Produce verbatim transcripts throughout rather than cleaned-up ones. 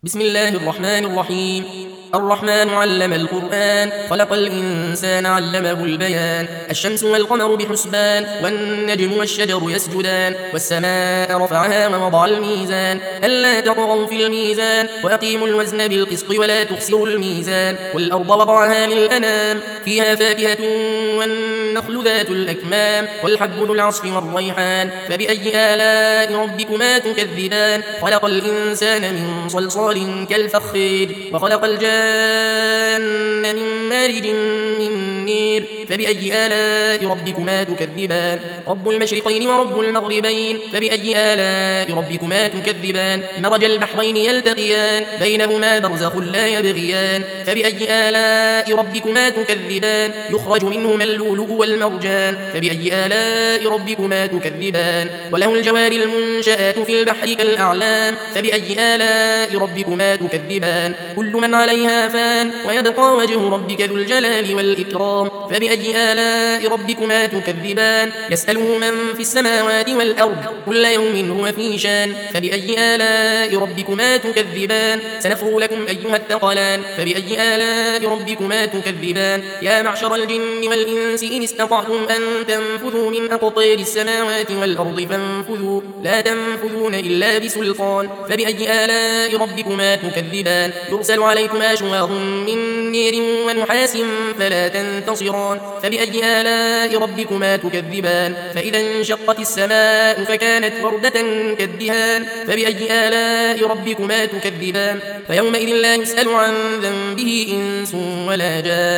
بسم الله الرحمن الرحيم. الرحمن علم القرآن، خلق الإنسان علمه البيان. الشمس والقمر بحسبان، والنجم والشجر يسجدان. والسماء رفعها ووضع الميزان، ألا تطغوا في الميزان، وأقيموا الوزن بالقسط ولا تخسروا الميزان. والأرض وضعها للأنام، فيها فاكهة والنخل ذات الأكمام، والحب ذو العصف والريحان. فبأي آلاء ربكما تكذبان؟ خلق الإنسان من صلصال كالفخار، وخلق الجان من مارج من نير. فبأي آلاء ربكما تكذبان؟ رب المشرقين ورب المغربين. فبأي آلاء ربكما تكذبان؟ مرج البحرين يلتقيان، بينهما برزخ لا يبغيان. فبأي آلاء ربكما تكذبان؟ يخرج منهما اللؤلؤ والمرجان. فبأي آلاء ربكما تكذبان؟ وله الجوار المنشآت في البحر كالأعلام. فبأي آلاء ربكما تكذبان؟ كل من عليها فان، ويبقى وجه ربك ذو الجلال والإكرام. فبأي آلاء ربكما تكذبان؟ يسأله من في السماوات والأرض، كل يوم هو في شان. فبأي آلاء ربكما تكذبان؟ سنفرغ لكم أيها الثقلان. فبأي آلاء ربكما تكذبان؟ يا معشر الجن والإنس إن استطعتم أن تنفذوا من أقطار السماوات والأرض فانفذوا، لا تنفذون إلا بسلطان. فبأي آلاء ربكما تكذبان؟ يرسل عليكما شواظ من نير ونحاس فلا تنتصران. فبأي آلاء ربكما تكذبان؟ فإذا انشقت السماء فكانت وردة كالدهان. فبأي آلاء ربكما تكذبان؟ فيومئذ لا يسأل عن ذنبه إنس ولا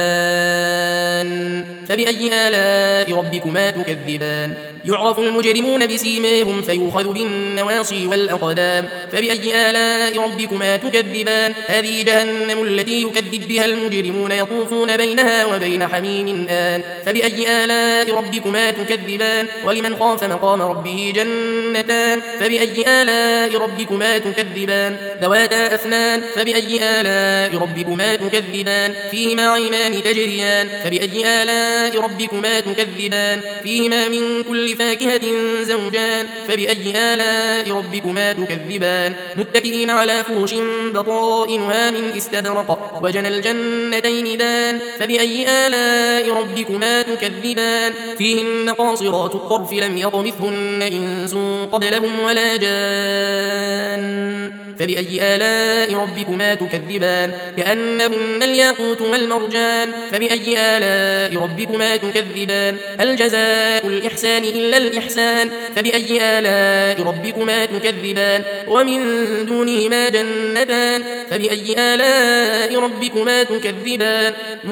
جان. فبأي آلاء ربكما تكذبان؟ يعرف المجرمون بسيماهم فيؤخذ بالنواصي والأقدام. فبأي آلاء ربكما تكذبان؟ هذه جهنم التي يكذب بها المجرمون، يطوفون بينها وبين حميم آن. فبأي آلاء ربكما تكذبان؟ ولمن خاف مقام ربه جنتان. فبأي آلاء ربكما تكذبان؟ ذواتا أفنان. فبأي آلاء ربكما تكذبان؟ فيهما عينان تجريان. فبأي آلاء ربكما تكذبان؟ فيهما من كل فاكهة زوجان. فبأي آلاء ربكما تكذبان؟ متكئين على فرش بطائنها من استبرق، وجنى الجنتين دان. فبأي آلاء ربكما تكذبان؟ فيهن قاصرات الطرف لم يطمثهن إنس قبلهم ولا جان. فبأي آلاء ربكما تكذبان؟ كأنهن الياقوت والمرجان. فبأي آلاء ربكما تكذبان؟ هل جزاء الإحسان إلا الإحسان؟ فبأي آلاء ربكما تكذبان؟ ومن دونهما جنتان. فبأي آلاء ربكما تكذبان؟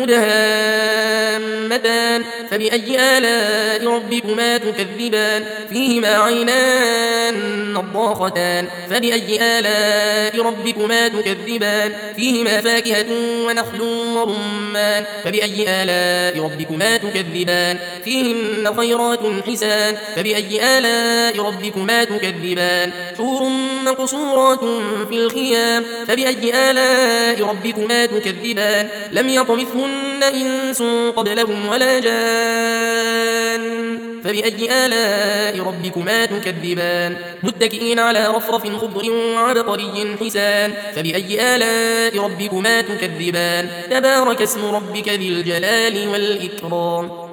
مدهامتان. فبأي آلاء ربكما تكذبان؟ فيهما عينان نضاختان. فبأي آلاء ربكما تكذبان؟ فيهما فاكهة ونخل ورمان. فبأي آلاء ربكما تكذبان؟ فيهن خيرات حسان. فبأي آلاء ربكما تكذبان؟ حور مقصورات في الخيام. فبأي آلاء ربكما تكذبان؟ لم يطمثهن إنس قبلهم ولا جان. فبأي آلاء ربكما تكذبان؟ متكئين على رفرف خضر وعبقري حسان. فبأي آلاء ربكما تكذبان؟ تبارك اسم ربك ذي الجلال والإكرام.